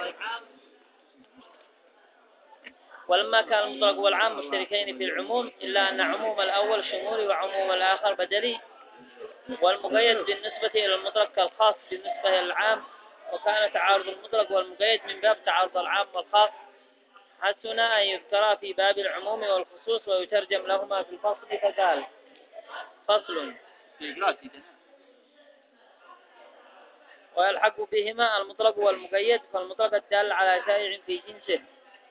ولما كان المطلق والعام مشتركين في العموم إلا أن عموم الأول شمولي وعموم الآخر بدلي، والمقيد بالنسبة إلى المطلق كالخاص بالنسبة إلى العام، وكان تعارض المطلق والمقيد من باب تعارض العام والخاص، حسن أن يذكر في باب العموم والخصوص ويترجم لهما في الفصل فقال فصل ويلحق بهما المطلق والمقيد، فالمطلق الدال على شائع في جنسه،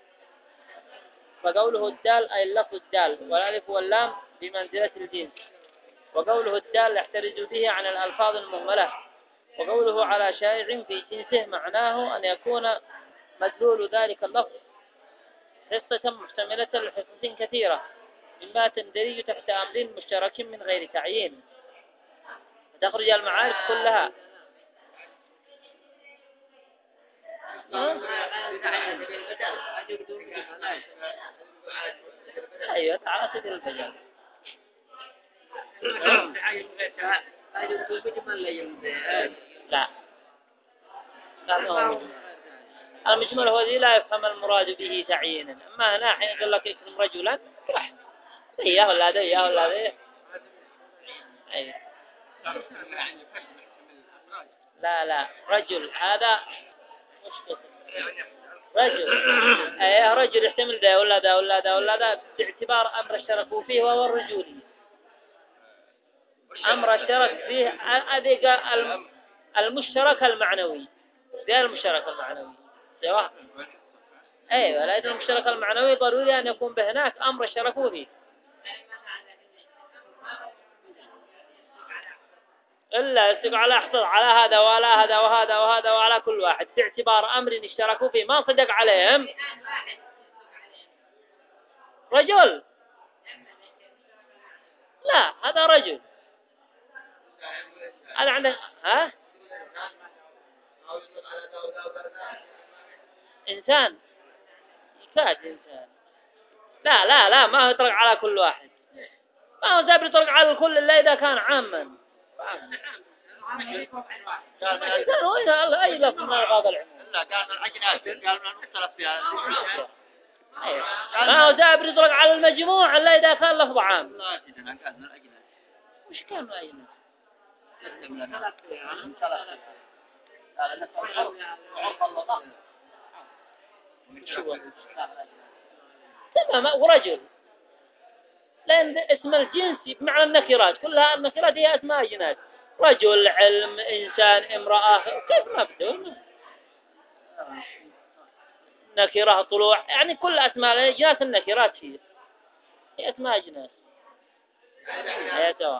فقوله الدال أي اللفظ الدال، والألف واللام بمنزلة الجنس، وقوله الدال يحترز به عن الألفاظ المهملة، وقوله على شائع في جنسه معناه أن يكون مدلول ذلك اللفظ حصة محتملة لحصص كثيرة مما تندرج تحت أمر مشترك من غير تعيين، فتخرج المعارف كلها. أيوة على سبيل المثال. لا المجمل هو ذي لا يفهم المراد به تعيينا، أما هنا حين يقول لك اسم رجلا راح إياه ولا ذا إياه ولا ذا. أيوة. لا رجل هذا مش رجل أيه رجل يحتمل ذا ولا ذا ولا ذا ولا ذا باعتبار أمر اشتركوا فيه وهو الرجولي، أمر اشترك فيه أذيك المشترك المعنوي ذا المشترك المعنوي سواء. أيوة لكن المشترك المعنوي ضروري أن يكون بهناك أمر اشتركوا فيه، إلا يستقع على احصل على هذا وعلى هذا وهذا وهذا وعلى كل واحد باعتبار أمر اشتركوا فيه ما صدق عليهم. رجل لا هذا رجل هذا عندك ها إنسان يكاد إنسان لا ما هو يطلق على كل واحد، ما هو زي يطلق على الكل إلا إذا كان عاما. إنسان هو أي لفظ من ألفاظ العموم. لا قال من الأجناس قال من المختلف فيها. أيوة. ما هو زي يطلق على المجموع إلا إذا كان لفظ عام. لا سيدنا قال من الأجناس. وش كان من الأجناس؟ تمام ورجل لأن اسم الجنس بمعنى النكرات كلها، النكرات هي أسماء جناس، رجل علم إنسان امرأة كيف مبدو نكرة طلوع يعني كل أسماء الجناس النكرات هي أسماء جناس هي سوا.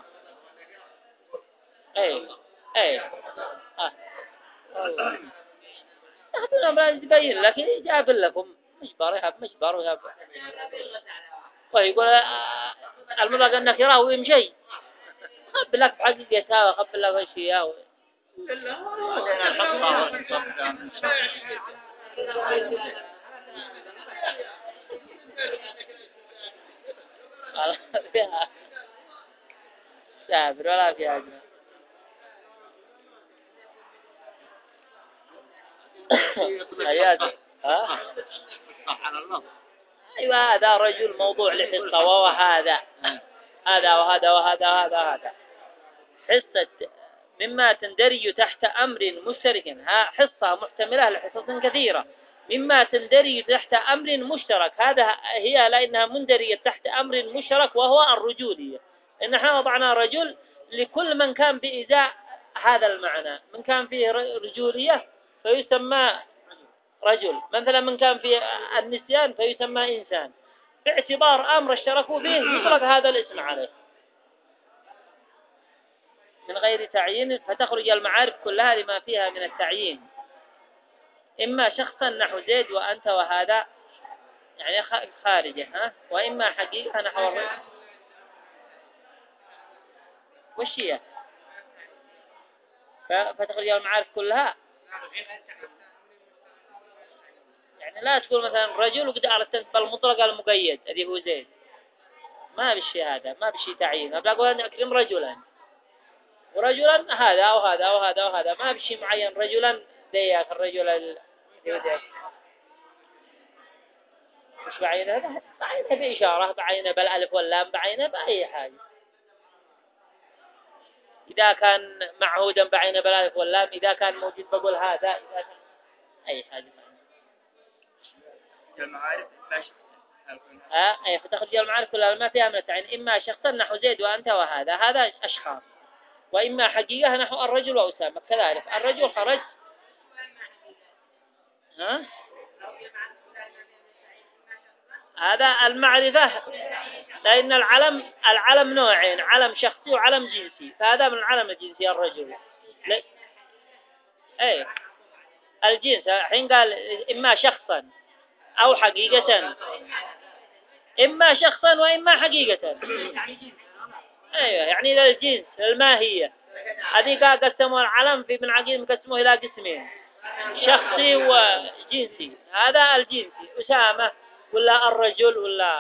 أي هذا ما يبين لك جاب لكم مشبر وياب ويقول المراد النكرة هو يمشي خب لك حقيقتها وخب لك أشياء فيها سافر ولا فيها أياد ها أيوة هذا رجل موضوع لحصة وهذا هذا حصة مما تندرج تحت أمر مشترك، ها حصة محتملة لحصص كثيرة مما تندرج تحت أمر مشترك، هذا هي لأنها مندرجة تحت أمر مشترك وهو الرجولية، إن احنا وضعنا رجل لكل من كان بإزاء هذا المعنى، من كان فيه رجولية فيسمى رجل، مثلا من كان فيه النسيان فيسمى إنسان، باعتبار أمر اشتركوا فيه يطلق هذا الاسم عليه من غير تعيين، فتخرج المعارف كلها لما فيها من التعيين، إما شخصا نحو زيد وأنت وهذا يعني خارجة ها، وإما حقيقة نحو الرجل وش هي، فتخرج المعارف كلها يعني لا تقول مثلا رجل وقد أردت بالمطلق المقيد الذي هو زيد، ما بشي هذا ما بشي تعيين، ما بقول أن أكرم رجلا ورجلا هذا وهذا وهذا وهذا، ما بشي معين رجلا ذيك الرجل مش بعينه، بعينه بإشارة، بعينه بالألف واللام، بعينه بأي حاجة. إذا كان معهودا بعينه بالألف واللام، إذا كان موجود بقول هذا، إذا كان أي حاجة. المعارف ماشي. أي فتخرج المعارف كلها ما فيها من التعيين، إما شخصا نحو زيد وأنت وهذا، هذا أشخاص، وإما حقيقة نحو الرجل وأسامة، كذلك الرجل خرج. ها؟ هذا المعرفة، لأن العلم نوعين، علم شخصي وعلم جنسي، فهذا من العلم الجنسي الرجل. أي الجنس حين قال إما شخصا أو حقيقة، إما شخصا وإما حقيقة. أيوة، يعني إذا الجنس الماهية هذه قسموا العلم في ابن عقيل قسموه إلى قسمين، شخصي وجنسي. هذا الجنسي أسامة ولا الرجل ولا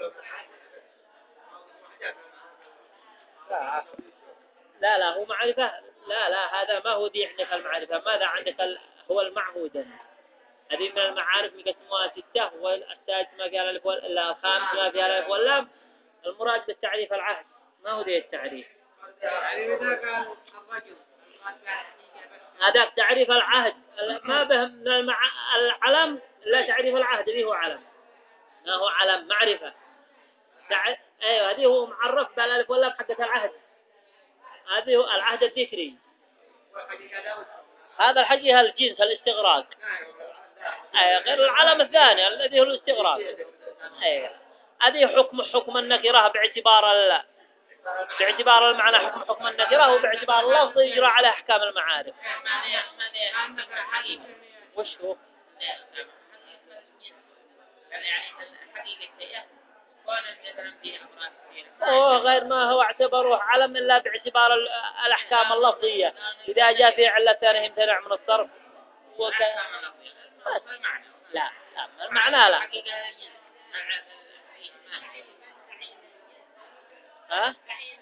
لا هو معرفة. لا هذا ما هو دي عندك المعرفة. ماذا عندك هو المعهود. هذه من المعارف يقسموها 6، والسادس ما فيها الألف إلا الخامس ما فيها الألف واللام. المراد بالتعريف العهد، ما هو ذي التعريف. يعني إذا كان الرجل هذا تعريف العهد، ما به من العلم لا تعريف العهد اللي هو علم، ما هو علم معرفة. أيوة، هذه هو معرف بالألف واللام حقة العهد، هذه هو العهد الذكري. هذا الحقيقة الجنس الاستغراق. غير العلم الثاني الذي هو الاستغراق. هذه حكم النكرة باعتبار المعنى، حكم النكرة وباعتبار اللفظ يجرى على أحكام المعارف. وش هو؟ غير ما هو اعتبروه علم إلا باعتبار الأحكام اللفظية. إذا جاء في علة ثانية يمتنع من الصرف لا المعنى لا. ها؟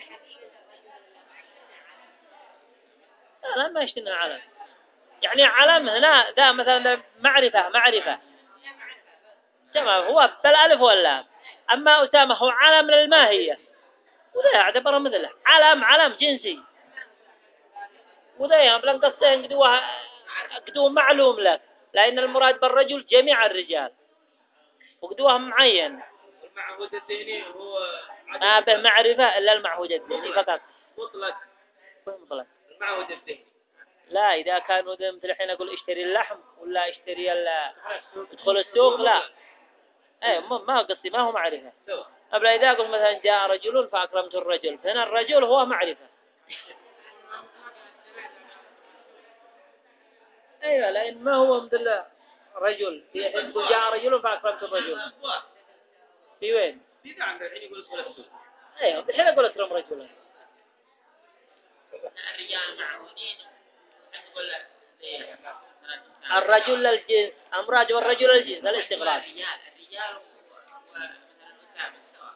لا ما يشتنى علم. يعني علم هنا ذا مثلا معرفة تمام، هو بالألف واللام. أما أسامة هو علم للماهية، وذا يعتبر مثله علم جنسي، وذا يبلغ قصتين قدوه معلوم لك، لأن المراد بالرجل جميع الرجال وقدوه معين. المعهود الديني هو ما به معرفة إلا المعهود الديني فقط. مطلق. المعهود الديني لا، إذا كانوا مثل الحين أقول اشتري اللحم ولا اشتري ادخل السوق، لا ما قصدي، ما هو معرفة. قبل إذا قلت مثلا جاء رجل فأكرمت الرجل، فهنا الرجل هو معرفة. أيوة، لأن ما هو مثل رجل في حين يقول جاء رجل فأكرمت الرجل. في وين؟ في عند الحين يقول ادخل السوق. أيوة، الحين أقول أكرم رجلا. الرجال معهودين نقول الرجل للجنس، أمراج والرجل للجنس الاستغراق. الرجال والأسامة سواء.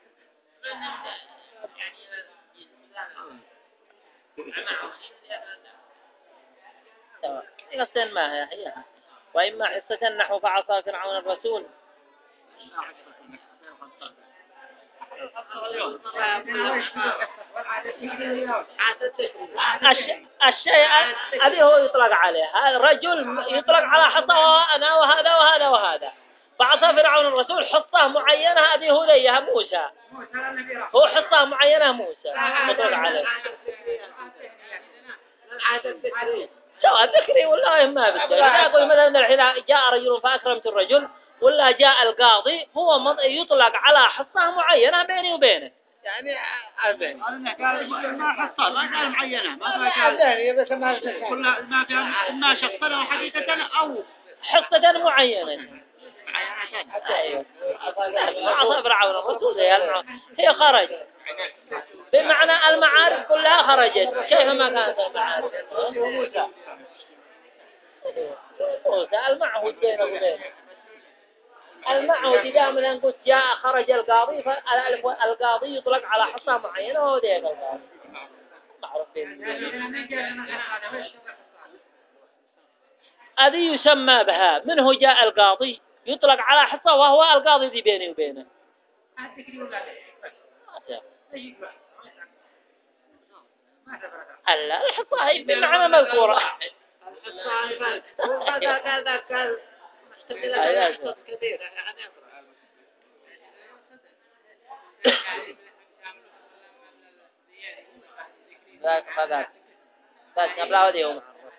يعني قصدين ما هي. وإما حصة نحو فعصى فرعون الرسول. الشيء هذه هو يطلق عليه. هذا الرجل يطلق على حصى أنا وهذا. فعصى فرعون الرسول حصة معينة، هذه هو ذيها موسى، هو حصة معينة موسى يطلق عليه. سواء ذكري والله ما بدي. إذا أقول مثلا الحين جاء رجل فأكرمت الرجل، ولا جاء القاضي، هو يطلق على حصة معينة بيني وبينه. يعني أذن. ما حصل ما قال معينة، ما قال كلها ما فيها إما شخصا أو حقيقة أو حصة معينة. أيوة. عصا فرعون الرسول هي خرج، بمعنى المعارف كلها خرجت كيفما كانت المعارف. موسى المعهود بينه وبينه. المعهود إذا مثلا قلت جاء خرج القاضي، فالقاضي يطلق على حصة معينة وهو ذيك القاضي معروف به. هذه يسمى بها. منه جاء القاضي يطلق على حصة وهو القاضي ذي بيني وبينه. لا الحصة هي بمعنى مذكورة. ذاك قبل هذا يوم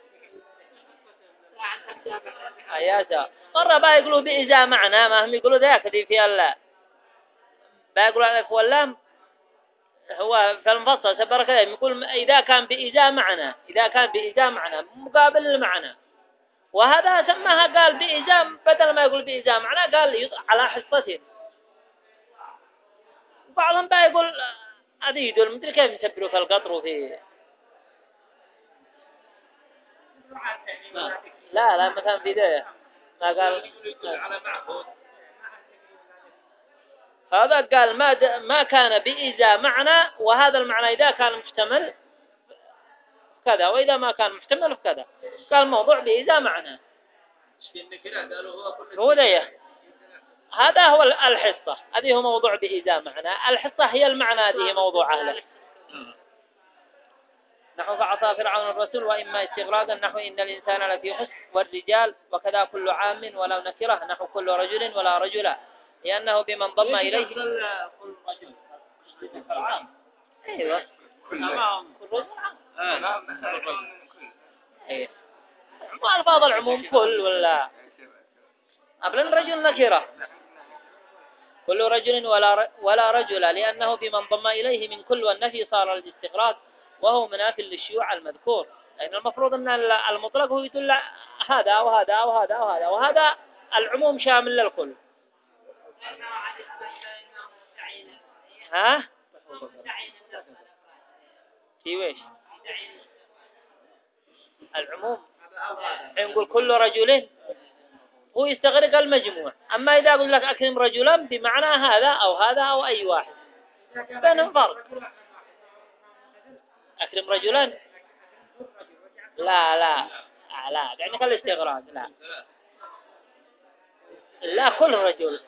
أياسا مرة بيقولوا بإذا معنى ما هم يقولوا ذاك ذي في الله بيقولوا الألف واللام هو في المفصل سبر كذا يقول إذا كان بإذا معنى مقابل المعنى، وهذا سماها قال بإذا بدل ما يقول بإذا معنى قال على حصته. وبعضهم بقى يقول هذه يدل مدري كيف يسبروا في القطر وفي لا مثلا في ذا ما قال هذا قال ما كان بإذا معنى، وهذا المعنى إذا كان محتمل كذا وإذا ما كان محتمل كذا. قال موضوع بإذا معنى هو ذا هذا هو الحصة. هذه هو موضوع بإذا معنى. الحصة هي المعنى هذه موضوع أهله. نحو فعصى فرعون الرسول وإما استغراقا نحو إن الإنسان لفي خسر والرجال وكذا كل عام ولو نكره نحو كل رجل ولا رجلا لأنه بمن ضم إليه كل رجل عام. أيوة كل رجل عام. أيوة والفاظ العموم كل ولا قبل الرجل نكره كل رجل ولا رجل لأنه بمن ضم إليه من كل والنفي صار الاستغراق وهو مناف للشيوع المذكور. لأن المفروض أن المطلق هو يدل هذا وهذا وهذا وهذا وهذا العموم شامل للكل. ها؟ في ويش؟ العموم نقول كل رجل هو يستغرق المجموع. أما إذا أقول لك أكرم رجلا بمعنى هذا أو أي واحد بينهم فرق. أكرم رجلا لا يعني كالاستغراق لا كل رجل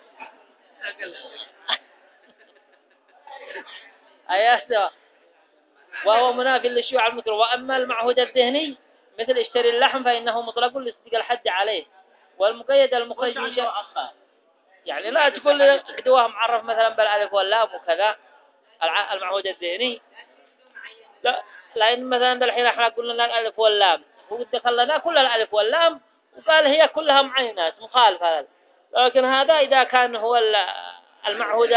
أيسا وهو منافي للشيوع المذكور. وأما المعهود الذهني مثل اشتري اللحم فإنه مطلق لاصدق الحد عليه والمقيد المخرج من شيء يعني لا تقول قدوها معرف مثلا بالالف واللام وكذا. المعهود الذهني لا لأن مثلا بالحين احنا قلنا الالف واللام هو دخل لنا كل الالف واللام وقال هي كلها معينات مخالفة هذا. لكن هذا إذا كان هو المعهود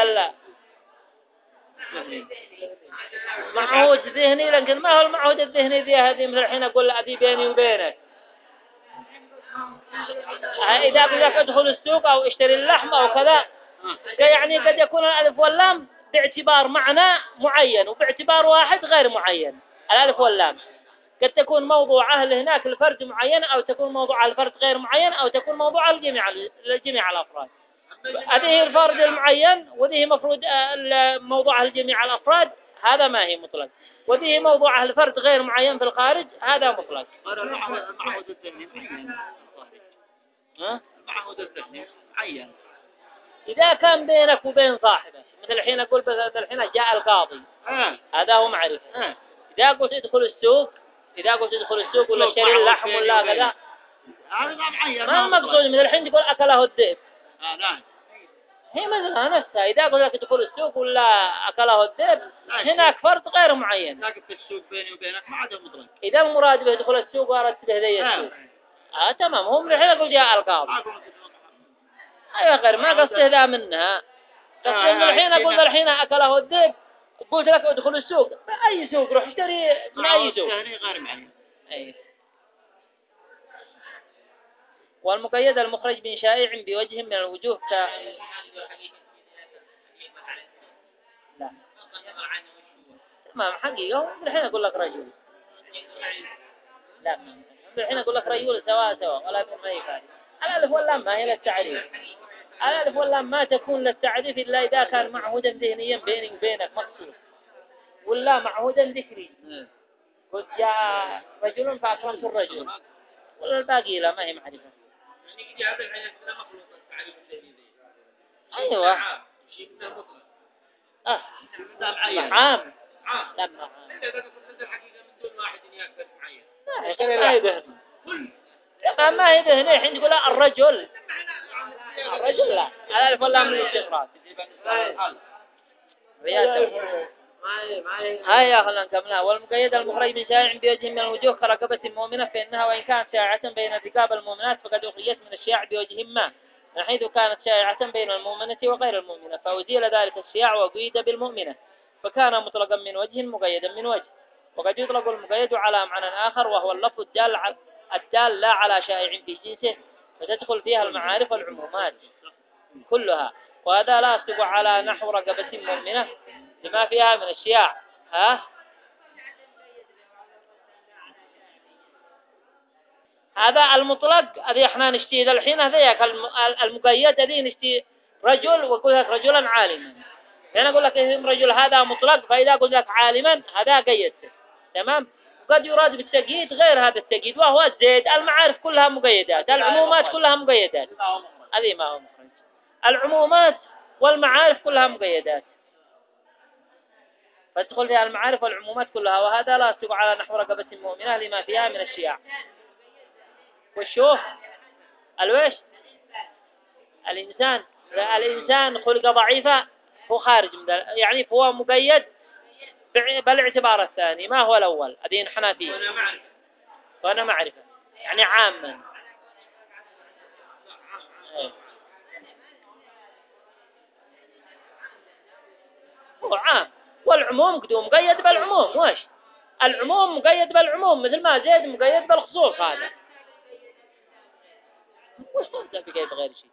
معهود ذهني. لكن ما هو المعهود الذهني ذي هذه مثل الحين أقول أبي بيني وبينك. إذا أقول لك ادخل السوق أو اشتري اللحم أو كذا يعني قد يكون الألف واللام باعتبار معنى معين وباعتبار واحد غير معين. الألف واللام قد تكون موضوعه هناك الفرد معين أو تكون موضوع الفرد غير معين أو تكون موضوع الجميع الأفراد. هذه الفرد المعين وذه مفروض موضوع الجميع الأفراد هذا ما هي مطلق. وذه موضوع الفرد غير معين في الخارج هذا مطلق. المعهود الذهني المعهود الذهني معين إذا كان بينك وبين صاحبه مثل الحين أقول بس الحين جاء القاضي هذا هو معرفة. إذا قلت ادخل السوق ولا اشتري اللحم ولا كذا ما المقصود من الحين تقول أكله الذئب. هي مثلها نفسها. إذا قلت لك ادخل السوق ولا أكله الذئب هناك فرد غير معين. لكن في السوق بيني وبينك ما عاد مطلق. إذا المراد به ادخل السوق وأردت به ذي السوق تمام. هم الحين أقول جاء القاضي أيوة غير ما قصده ذا منها. قصده الحين أقول الحين أكله الذئب قلت لك ادخل السوق أي سوق روح اشتري من أي سوق غير معين. أي. والمقيد المخرج من شائع بوجه من الوجوه لا تمام حقيقة. الحين أقول لك رجل لا الحين أقول لك رجل سواء ولا يكون ما يفعل. الألف واللام ما هي للتعريف. الألف واللام ما تكون للتعريف إلا إذا كان معهودا ذهنيا بيني وبينك مخصوص ولا معهودا ذكري. قلت جاء رجل فأكرمت الرجل ولا الباقي لا ما هي معرفة. يعني يجي هذا الحين كنا مخلوق التعريف الذي أيوة. شيء كنا مطلق عام. عام لما عام. إذا كنت الحقيقة من دون واحد يأكل معين ما يدهن. ما يدهن الحين تقول لا الرجل لا الألف والله من الاستغراق. هيا خلنا نكملها. والمقيد المخرج من شائع بوجه من الوجوه كرقبة المؤمنة فإنها وإن كانت شائعة بين رقاب المؤمنات فقد أخرجت من الشياع بوجه ما من حيث كانت شائعة بين المؤمنة وغير المؤمنة فأزيل ذلك الشياع وقيد بالمؤمنة فكان مطلقا من وجه مقيدا من وجه. وقد يطلق المقيد على معنى آخر وهو اللفظ الدال لا على شائع في جنسه فتدخل فيها المعارف والعمومات كلها. وهذا لا يصدق على نحو رقبة مؤمنة لما فيها من الشياع. هذا المطلق هذه احنا نشتي الحين هذاك المقيد هذه نشتي رجل وقول لك رجلا عالما. هنا اقول لك رجل هذا مطلق فاذا قلت لك عالما هذا قيدته تمام. قد يراد بالتقييد غير هذا التقييد وهو الزيد. المعارف كلها مقيدات العمومات كلها مقيدات. هذه ما هو مخرج. العمومات والمعارف كلها مقيدات فتدخل فيها المعارف والعمومات كلها. وهذا لا يصدق على نحو رقبة مؤمنة لما فيها من الشياع. والشوف الوش الإنسان خلق ضعيفة هو خارج من يعني هو مقيد بالاعتبار الثاني ما هو الأول هذه نحن فيه وأنا معرفة يعني عاما هو عام. والعموم قدوم مقيد بالعموم. وش العموم مقيد بالعموم مثل ما زيد مقيد بالخصوص. هذا وش تنسى بقيد غير شيء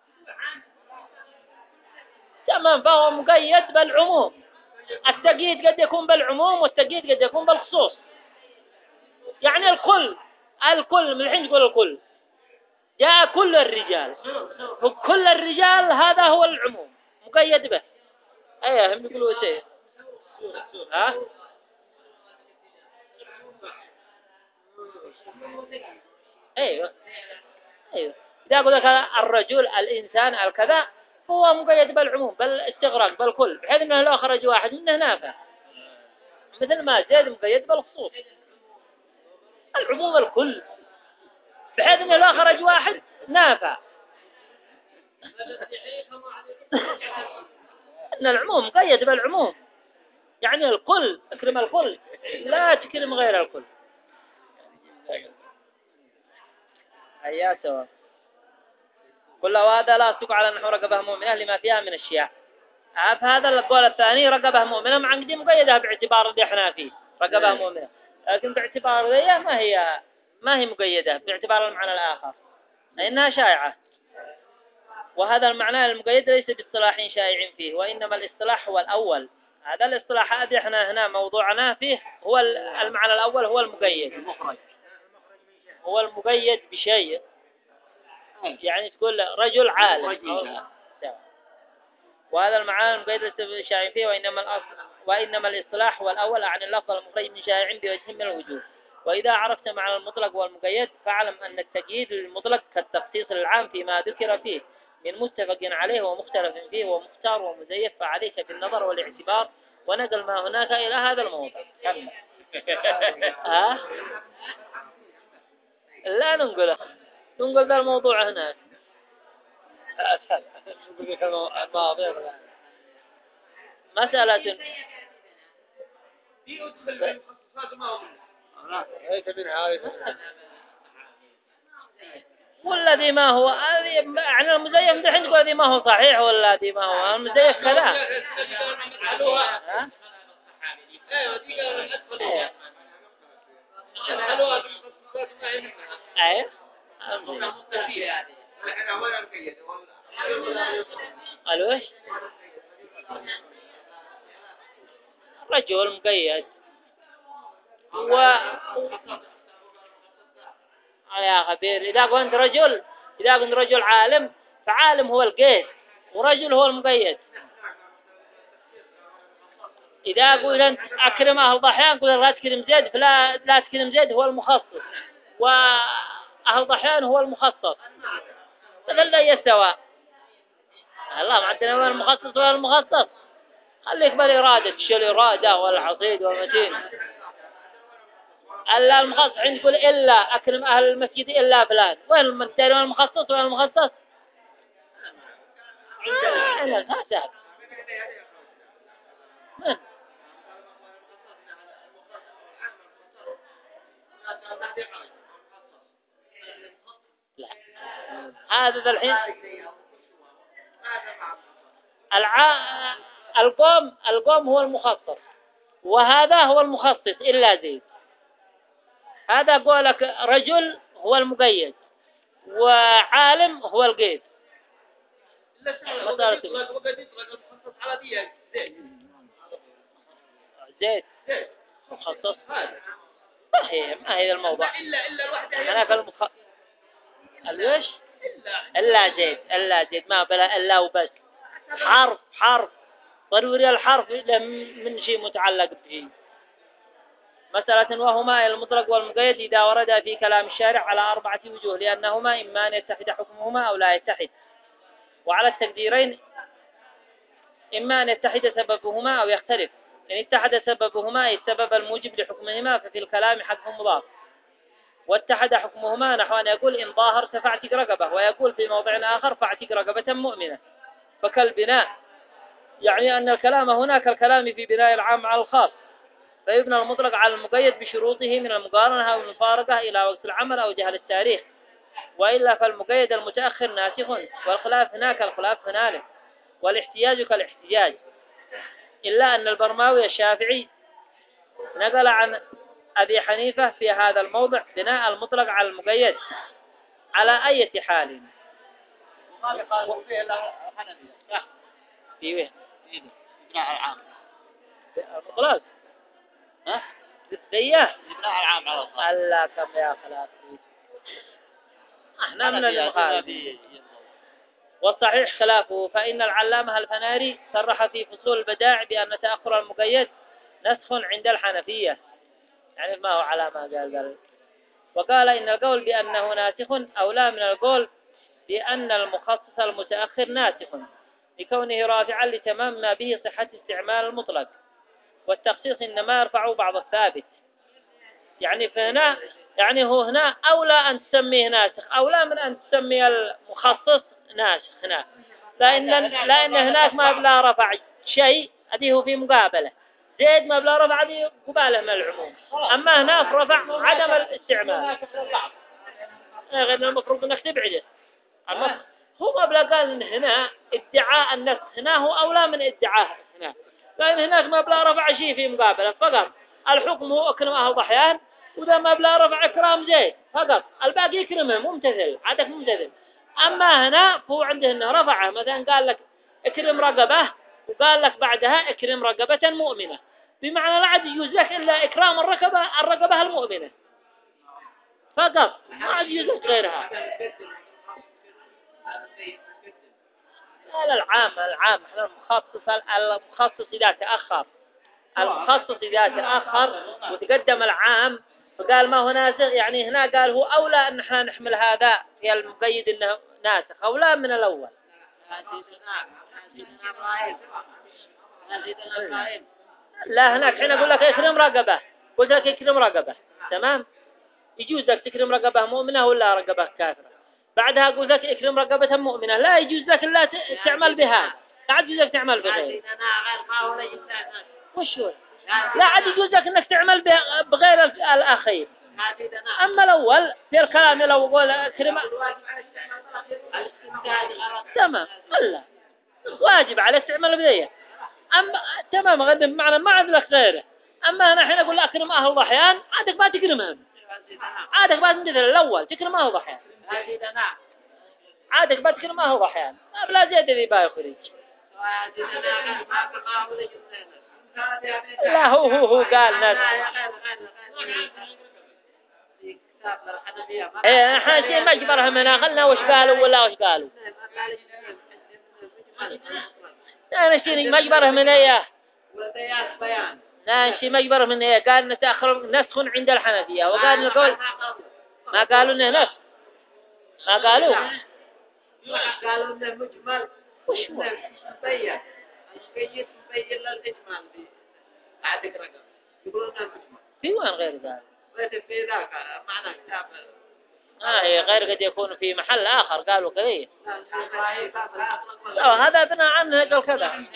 تمام. فهو مقيد بالعموم. التقييد قد يكون بالعموم والتقييد قد يكون بالخصوص. يعني الكل من الحين تقول الكل جاء كل الرجال وكل الرجال هذا هو العموم مقيد به. ايه هم يقولوا شيء ايوه إذا أقول لك الرجل الإنسان الكذا هو مقيد بالعموم بالاستغراق بالكل بحيث أنه لو خرج واحد منه نافع مثل ما زيد مقيد بالخصوص العموم الكل بحيث أنه لو خرج واحد نافع. أن العموم مقيد بالعموم يعني الكل اكرم الكل لا تكرم غير الكل. أياته كل هذا لا يصدق على نحو رقبة مؤمنة لما فيها من الشياع. هذا القول الثاني رقبة مؤمنة مع قديم مقيدة باعتبار اللي احنا فيه رقبة مؤمنة لكن باعتبار ذي ما هي مقيدة باعتبار المعنى الآخر لأنها شائعة. وهذا المعنى المقيد ليس باصطلاح شائع فيه وإنما الاصطلاح هو الأول. هذا الاصطلاح هذا احنا هنا موضوعنا فيه هو المعنى الأول هو المقيد هو المقيد بشيء يعني تقول رجل عالم وهذا المعنى المقيد ليس بشائع فيه وإنما الاصطلاح هو الأول عن اللفظ المخرج من شائع بوجه من الوجوه. وإذا عرفت معنى المطلق والمقيد فاعلم أن التقييد للمطلق كالتخصيص العام فيما ذكر فيه من متفق عليه ومختلف فيه ومختار ومزيف فعليك بالنظر والاعتبار ونقل ما هناك إلى هذا الموضع. لا ننقل ذا الموضوع هناك مسألة والذي ما هو يعني المزيف دحين تقول الذي ما هو صحيح ولا الذي ما هو المزيف كذا ايه الوش رجل مقيد يا خبير إذا كنت رجل عالم فعالم هو القيد ورجل هو المقيد. إذا قلت أنت أكرم أهل ضحيان قلت لا تكرم زيد فلا تكرم زيد هو المخصص أهل ضحيان هو المخصص، هذا لا يستوى. الله ما عندنا ولا المخصص ولا المخصص، خليك بالإرادة، تشيل الإرادة والعصيد والمتين. ألا المخصص عند يقول إلا أكرم أهل المسجد إلا فلان، وين المخصص وين المخصص؟ أنا الفاسد من؟ لا هذا الحين القوم هو المخصص، وهذا هو المخصص إلا زيد. هذا قولك رجل هو المقيد وعالم هو القيد. زيد مخصص ما هي الموضوع. أنا في ليش إلا زيد ما بلا إلا وبس. حرف ضروري الحرف من شيء متعلق به. مسألة وهما المطلق والمقيد إذا ورد في كلام الشارع على 4 وجوه، لأنهما إما أن يتحد حكمهما أو لا يتحد، وعلى التقديرين إما أن يتحد سببهما أو يختلف. إن اتحد سببهما أي السبب الموجب لحكمهما ففي الكلام حذف مضاف، واتحد حكمهما نحو أن يقول إن ظاهرت فاعتق رقبة، ويقول في موضع آخر فاعتق رقبة مؤمنة. فكالبناء يعني أن الكلام هنا كالكلام في بناء العام على الخاص، فيبنى المطلق على المقيد بشروطه من المقارنة أو المفارقة إلى وقت العمل أو جهل التاريخ، وإلا فالمقيد المتأخر ناسخ، والخلاف هناك الخلاف هنالك، والاحتياج كالاحتياج. إلا أن البرماوي الشافعي نقل عن أبي حنيفة في هذا الموضع بناء المطلق على المقيد على أي حال. ما يقال فيه إلا الحنفية. في وين؟ في بناء العام. المطلق بالسيئة بناء العام على الخاص. ألا كم يا خلاف احنا من المخالفين. والصحيح خلافه، فإن العلامة الفناري صرح في فصول البدائع بأن تأخر المقيد نسخ عند الحنفية، يعني ما هو على ما قال. وقال إن القول بأنه ناسخ أولى من القول بأن المخصص المتأخر ناسخ، لكونه رافعا لتمام ما به صحة استعمال المطلق، والتخصيص إنما يرفع بعض الثابت. يعني فهنا يعني هو هنا أولى أن تسميه ناسخ أولى من أن تسمي المخصص ناسخ هناك، لأن هناك ما بلا رفع شيء هذه هو في مقابلة، زيد ما بلا رفع هذه مقابلة من العموم، أما هناك رفع عدم الاستعمال غير المفروض أنك تبعده. هو ما بلا قال إن هنا ادعاء النسخ هنا هو أولى من ادعاء هنا، لأن هناك ما بلا رفع شيء في مقابلة فقط. الحكم هو أكرم أهل ضحيان، وإذا ما بلا رفع إكرام زيد فقط، الباقي يكرمه ممتثل عادك ممتثل. أما هنا فهو عنده إنه رفعه، مثلا قال لك اكرم رقبة وقال لك بعدها اكرم رقبة مؤمنة، بمعنى لا عاد يجوز لك إلا إكرام الرقبة المؤمنة فقط، ما عاد يجوز لك غيرها. لا العام احنا المخصص إذا تأخر، المخصص إذا تأخر وتقدم العام فقال ما هو ناسخ، يعني هنا قال هو أولى أن احنا نحمل هذا في المقيد إنه ناسخ أولى من الأول. لا هناك حين أقول لك اكرم رقبة، قلت لك اكرم رقبة تمام، يجوز لك تكرم رقبة مؤمنة ولا رقبة كافرة، بعدها أقول لك اكرم رقبة مؤمنة لا يجوز لك إلا تعمل بها، لا يجوز لك تعمل بغير. وش هو؟ لا عاد يجوز لك انك تعمل بغير الاخير. اما الاول في الكلام لو قول كلمه تمام لا واجب على استعمال بدايه، اما تمام غدا بمعنى ما عاد لك غيره. اما انا الحين اقول اكرم اهل ضحيان عادك ما تكرمهم، عادك ما تنتظر الاول تكرم اهل ضحيان، عادك ما تكرم اهل ضحيان بلا زياده ذي باي خريج. لا هو قال ناس ايه احنا شيء ما جبرهم هنا خلنا وش قالوا ولا وش قالوا، انا شيء ما جبرهم هنا اياه، لا شيء ما جبرهم هنا اياه، قال نتأخر نسخ عند الحنفية، وقال القول ما قالوا انه نسخ ما قالوا قالوا إنه مجمل وش هو مبين المقيد مبين للإجمال بعد رقم يقولون إنه مجمل في وين غير ذلك ليس في ذاك معنى كتاب هي غير قد يكون في محل آخر قالوا كذي لا هذا بناء عنه قال كذا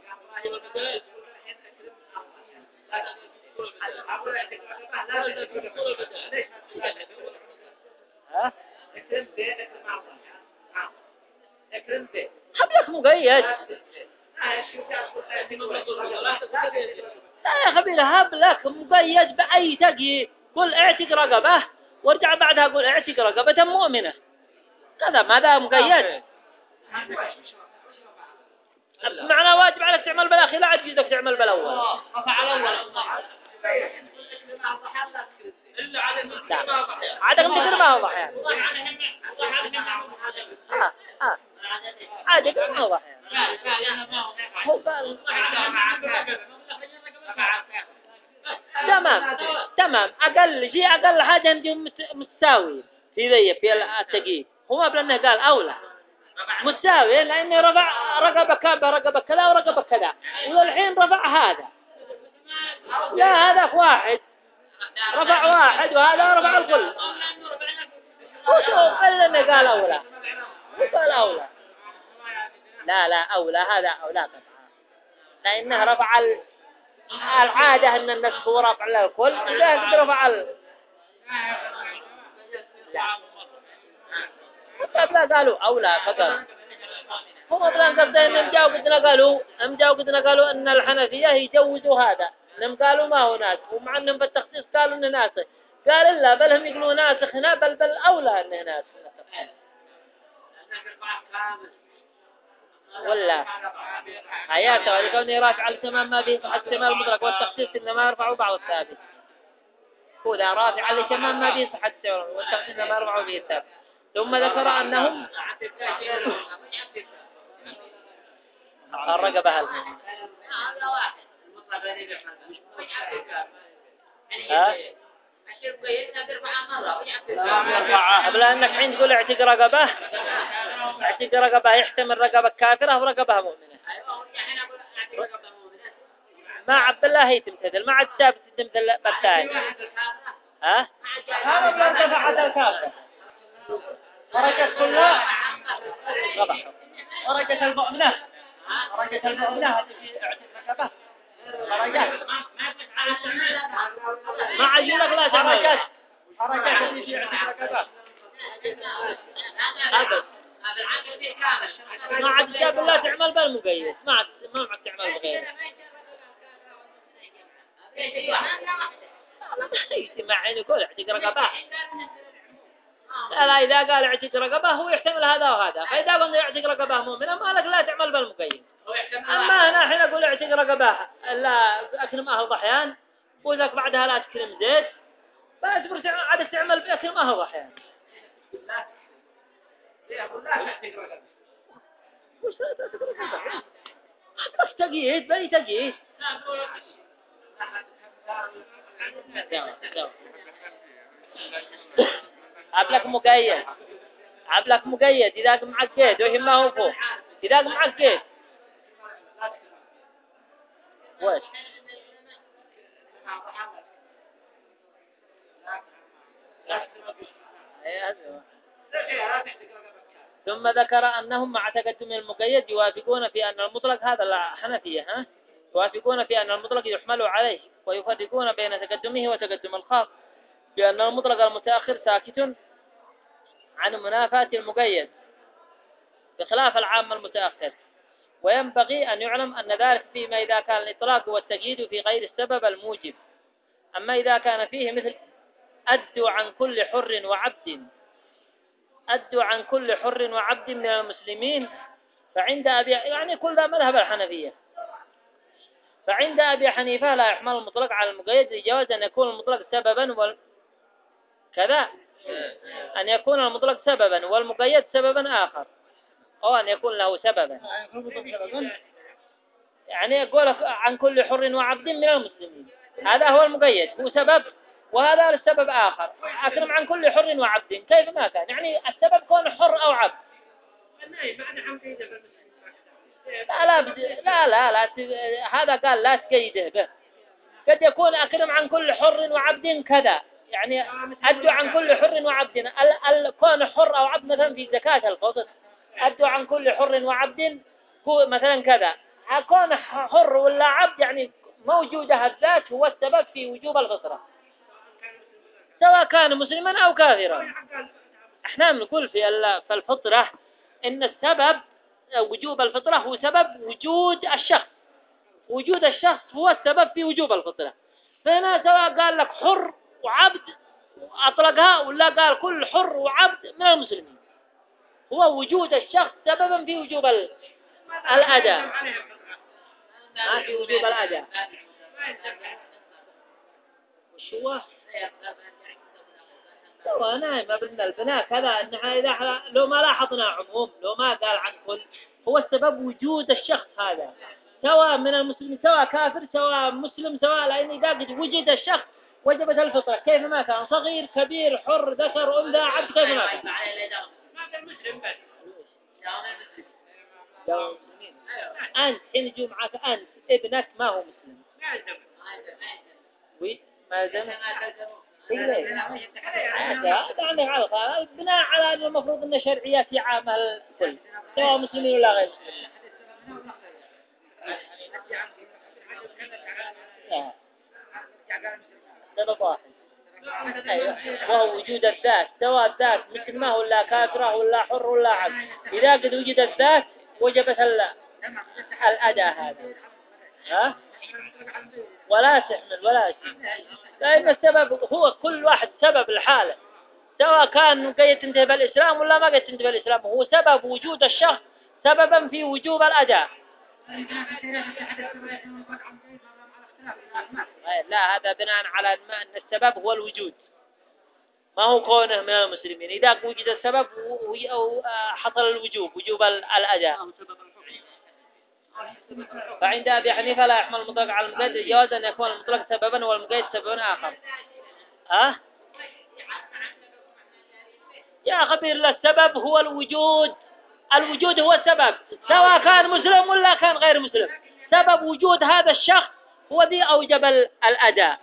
ها حبلك مقيد لا يا خبير هبلك مقيد بأي تقييد قل اعتق رقبة وارجع بعدها قل اعتق رقبة مؤمنة هذا ماذا مقيد معنى واجب عليك تعمل بالأخير لا عجزك تعمل بالأول لا عادكم تقدر ما وضح يعني عادكم ما وضح يعني هو قال تمام أقل شيء أقل حاجة نجي متساوي في ذي في التقييد هو ما بلنه قال أولى متساوي لأنه رفع رقبة كذا رقبة كذا ورقبة كذا والحين رفع هذا لا هذا واحد رفع واحد وهذا رفع الكل وشوف بلنه قال أولى وقال أولى لا أولى هذا أولى طبعا لأنه رفع العادة أن النسخ هو رفع للكل إذا قد رفع لا قالوا أولى فقط هم بلان قصدين إنهم جاوا قدنا قالوا أن الحنفية يجوزوا هذا إنهم قالوا ما هو ناسخ ومع أنهم بالتخصيص قالوا إنه ناسخ قال لا بل هم يقولوا ناسخ هنا بل أولى أنه ناسخ ولا حياته ولكونه رافع على تمام ما به صحة التمام المطلق والتخصيص إنما يرفعوا بعض الثابت هو ذا رافع على تمام ما به صحة التمام والتخصيص إنما يرفعوا به الثابت ثم ذكر أنهم الرقبة هل قبل أنك حين تقول اعتق رقبة يحتمل رقبة كافرة ورقبة مؤمنة ما عبد الله هي تمتثل ما عاد ثابت تمثل بالثاني ها هذا بلا دفع الكافر خرجت كلها خرجت المؤمنة هذه اعتق رقبة خرجت ما عجل لك لا تعمل حركات اللي اعتق رقبة أبد ما عاد جاب الله تعمل بالمقيد ما عاد تعمل بغيره مع عين يقول اعتق رقبة لا إذا قال اعتق رقبة هو يحتمل هذا وهذا فإذا قلنا اعتق رقبة مؤمنة ما لك لا تعمل بالمقيد أما هنا حين أقول اعتق رقبة لا أكرم أهل ضحيان وذاك بعدها لا تكرم زيت فأجبر عاد تعمل بأكرم أهل ضحيان وش تعتق رقبة بس تقييد بأي تقييد عبلك مقيد إذا معقد وهم ما هو فوق إذا معقد وش ثم ذكر أنهم مع تقدم المقيد يوافقون في أن المطلق هذا الحنفية يوافقون في أن المطلق يحمل عليه ويفرقون بين تقدمه وتقدم الخاص بأن المطلق المتأخر ساكت عن منافاة المقيد بخلاف العام المتأخر وينبغي أن يعلم أن ذلك فيما إذا كان الإطلاق والتقييد في غير السبب الموجب أما إذا كان فيه مثل أدوا عن كل حر وعبد من المسلمين فعند أبي يعني كل ذا مذهب الحنفية فعند أبي حنيفة لا يحمل المطلق على المقيد لجواز أن يكون المطلق سببا كذا أن يكون المطلق سببا والمقيد سببا آخر أو أن يكون له سببا يعني يقول عن كل حر وعبد من المسلمين هذا هو المقيد هو سبب وهذا السبب آخر، أكرم عن كل حر وعبد كيف ما كان، يعني السبب كون حر أو عبد. هذا قال لا تقيده به، قد يكون أكرم عن كل حر وعبد كذا، يعني أدوا عن كل حر وعبد، كون حر أو عبد مثلا في زكاة الفطر أدوا عن كل حر وعبد مثلا كذا، كون حر ولا عبد يعني موجودة الذات هو السبب في وجوب الفطرة سواء كان مسلما أو كافرا. احنا نقول في الفطرة إن السبب وجوب الفطرة هو سبب وجود الشخص، وجود الشخص هو السبب في وجوب الفطرة. فهنا سواء قال لك حر وعبد أطلقها ولا قال كل حر وعبد من المسلمين، هو وجود الشخص سببا في وجوب الأداء، ما في وجوب الأداء. وش هو؟ سواء نايم قبلنا البناء كذا إنها إذا لو ما لاحظنا عموم، لو ما قال عن كل، هو السبب وجود الشخص هذا سواء من المسلمين سواء كافر سواء مسلم سواء، لأن إذا قد وجد الشخص وجبت الفطرة كيف ما كان، صغير كبير حر ذكر أنثى عبد كيف ما كان. أنت حين يجوا معك أنت ابنك ما هو مسلم ما زال بناء على أن المفروض أن شرعيات عامة الكل سواء مسلمين ولا غير مسلمين. سبب واحد وهو وجود الذات، سواء الذات مسلمة ولا كافرة ولا حر ولا عبد، إذا قد وجد الذات وجبت الأداء هذا ولا تحمل ولا شيء، لأن السبب هو كل واحد سبب الحالة سواء كان قد تنتهي بالإسلام ولا ما قد تنتهي بالإسلام، هو سبب وجود الشخص سببا في وجوب الأداء. لا هذا بناء على أن السبب هو الوجود ما هو كونه من المسلمين، إذا وجد السبب حصل الوجوب وجوب الأداء. فعند أبي حنيفة لا يحمل المطلق على المقيد، جواز أن يكون المطلق سببا والمقيد سببا آخر. يا خبير السبب هو الوجود، الوجود هو السبب سواء كان مسلم ولا كان غير مسلم، سبب وجود هذا الشخص هو ذي أوجب الأداء.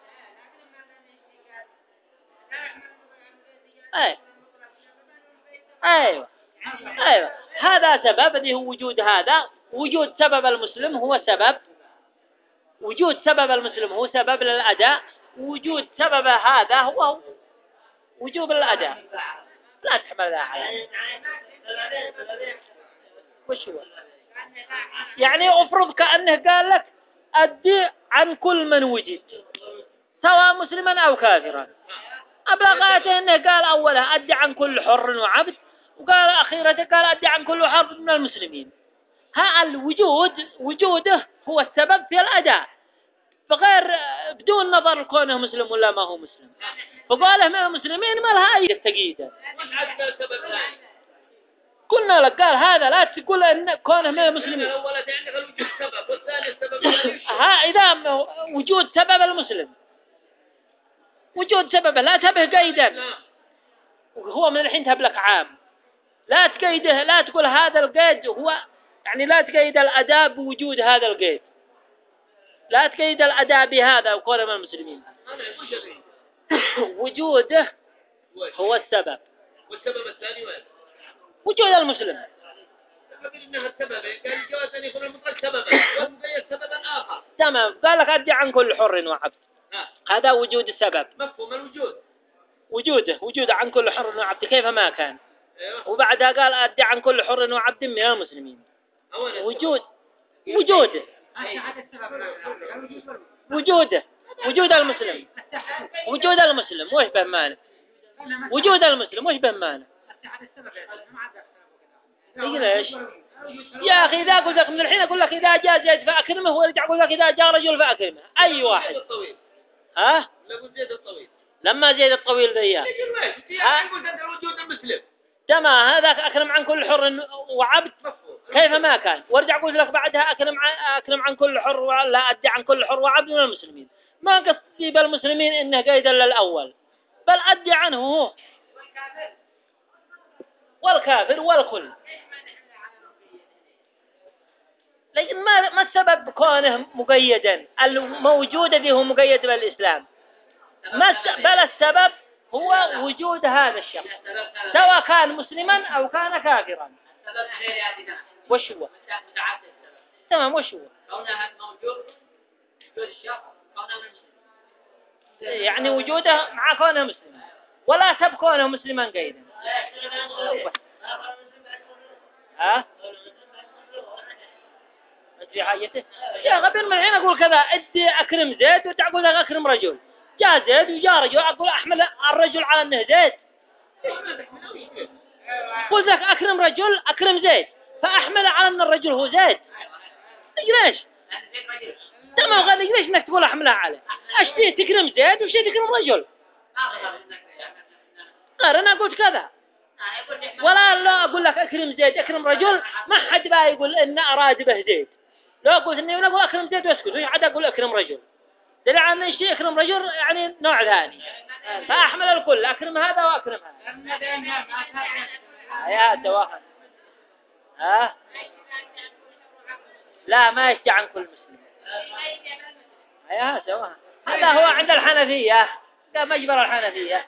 أيوة هذا سبب ذي هو وجود هذا، وجود سبب المسلم هو سبب، وجود سبب المسلم هو سبب للأداء، وجود سبب هذا هو وجوب الأداء. لا تحمل ذا على وش هو يعني أفرض كأنه قال لك أدي عن كل من وجد سواء مسلما أو كافرا، أبلغاته أنه قال أولا أدي عن كل حر وعبد، وقال أخيرته قال أدي عن كل حر من المسلمين. ها الوجود وجوده هو السبب في الأداء بغير بدون نظر كونه مسلم ولا ما هو مسلم، فقاله من المسلمين ما لها أي تقييد. قلنا لك قال هذا لا تقول أن كونه من المسلمين ها إذا وجود سبب المسلم وجود سببه لا تبه قيدا، وهو من الحين تبلك عام لا تقيده، لا تقول هذا القيد هو يعني لا تقيد الأداء بوجود هذا القيد، لا تقيد الأداء بهذا وكونه من المسلمين. وجوده هو السبب، والسبب الثاني وين؟ وجود المسلم. إنها السبب قال جواز أن يكون المطلق سببا والمقيد سببا آخر. تمام قال لك أدي عن كل حر وعبد، هذا وجود السبب مفهوم الوجود، وجوده عن كل حر وعبد كيف ما كان. وبعدها قال أدي عن كل حر وعبد من المسلمين. وجوده وجود المسلم وش بهمانه وجود المسلم وش بهمانه ليش يا أخي إذا قلت لك من الحين أقول لك إذا جاء زيد فأكرمه، ورجع أقول لك إذا جاء رجل فأكرمه، أي واحد لما زيد الطويل ذي وجود المسلم تمام هذا أكرم عن كل حر وعبد كيف ما كان، وارجع أقول لك بعدها أكرم عن كل حر ولا أدي عن كل حر وعبد من المسلمين، ما قصدي بالمسلمين إنه قيد إلا الأول، بل أدي عنه هو والكافر والكل. لكن ما السبب كونه مقيدا؟ الموجود به هو مقيد بالإسلام، بل السبب هو وجود هذا الشخص سواء كان مسلما أو كان كافرا. وش هو؟ تمام، وش هو؟ كونها موجود وجود الشخص كونه مسلم، يعني وجوده مع كونه مسلما، ولا سبب كونه مسلما قيدا. ها؟ في حاجته يا غبي، من الحين أقول كذا ادي أكرم زيد وتقول لك أكرم رجل، جاء زيد وجاء رجل، أقول أحمل الرجل على أنه زيد. قلت لك أكرم رجل أكرم زيد، فأحمل على أن الرجل هو زيد. ليش؟ تمام، غادي ليش انك تقول احملها عليه؟ اشتي تكرم زيد وشي تكرم رجل. غير انا قلت كذا، ولا لا اقول لك اكرم زيد اكرم رجل، ما حد بقى يقول ان اراد به زيد. لو قلت اني انا اقول اكرم زيد واسكت، وش عاد اقول اكرم رجل؟ دليل على ان شيء اكرم رجل يعني نوع ثاني، فاحمل الكل، اكرم هذا واكرم هذا. يا توهم. ها؟ لا، ما يشتي عن كل مسلم. يا توهم. هذا هو عند الحنفية، ده مجبر الحنفية.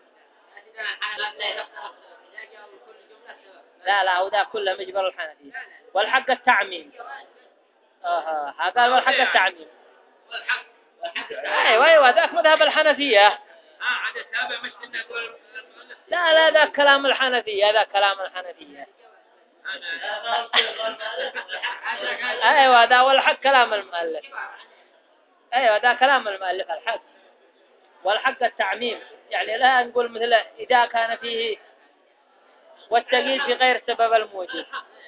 لا هو ده كله مجبر الحنفية، والحق التعميم. هذا هو الحق التعميم. ايوه ذاك مذهب الحنفية. عاد تابع مش نقول. لا ذا كلام الحنفية، ذا كلام الحنفية. ايوه ذا والحق كلام المؤلف. ايوه ذا كلام المؤلف الحق، والحق التعميم. يعني لا نقول مثل اذا كان فيه والتقييد في غير سبب الموجود.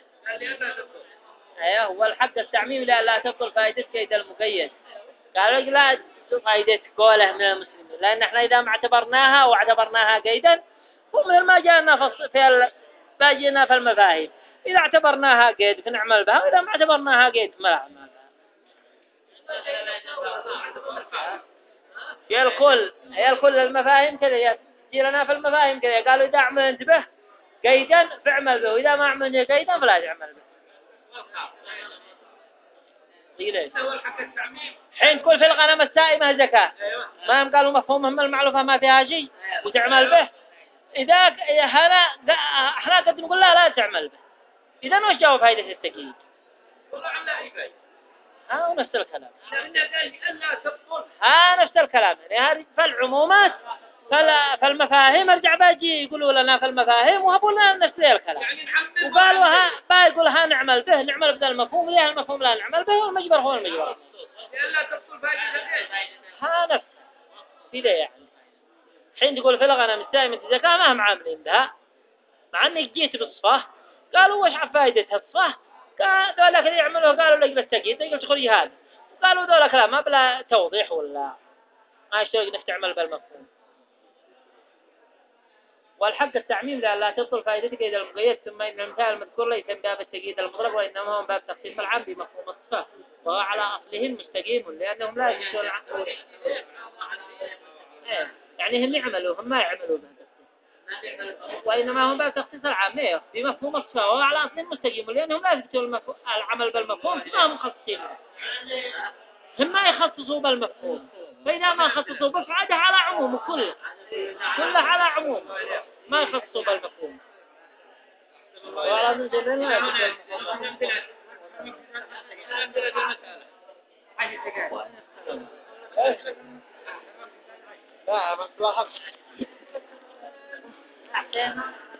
ايوه، والحق التعميم لا تبطل فائدة قيد المقيد. قالوا لا فائدة قوله من المسلمين، لان احنا اذا ما اعتبرناها واعتبرناها قيدا ومثل ما جاءنا باجينا في المفاهيم، اذا اعتبرناها قيد فنعمل بها، واذا ما اعتبرناها قيد ما نعمل بها. هي الكل المفاهيم كذا، يجي لنا في المفاهيم كذا. قالوا إذا عملت به قيدا فاعمل به، وإذا ما عملت قيدا فلا تعمل به. حين كل في الغنم السائمة زكاة، ما هم قالوا مفهومهم المعلوفة ما فيها شيء وتعمل به. إذا احنا قد نقول لا تعمل به، إذا وش جاوا فائدة التقييد؟ ونفس الكلام. نفس الكلام. يعني هذه فالعمومات فالمفاهيم ارجع باجي يقولوا لنا في المفاهيم وهبوا لنا نفس الكلام، وقالوا بايقول نعمل به بدل المفهوم، ليه المفهوم لا نعمل به، والمجبر هو المجبر. نفس كذا يعني. حين تقول في الغنم السائمة الزكاة ما هم عاملين بها، مع انك جيت بالصفاه قالوا وش فائدتها الصفاه؟ قالوا لك يعملوا، قالوا لك بالتقييد قلت خذي هذا، قالوا ذولا كلام ما بلا توضيح ولا ما يشترك انك تعمل بالمفهوم. والحق التعميم لا تبطل فائدة قيد المقيد، ثم ان المثال المذكور ليس من باب التقييد المطلق، وانما هو من باب تخصيص العام بمفهوم الصفه، وهو على اصله مستقيم، لانهم لا يشترون يعني هم يعملوا، هم ما يعملوا به، وإنما هم باب تخصيص العام بمفهوم الصفة، وهو على أصل مستقيم، لأنهم لا يثبتون العمل بالمفهوم، ما هم مخصصين، هم ما يخصصوا بالمفهوم، فإذا ما خصصوا بفعده على عموم كله على عموم، ما يخصصوا بالمفهوم. لا بس لاحظت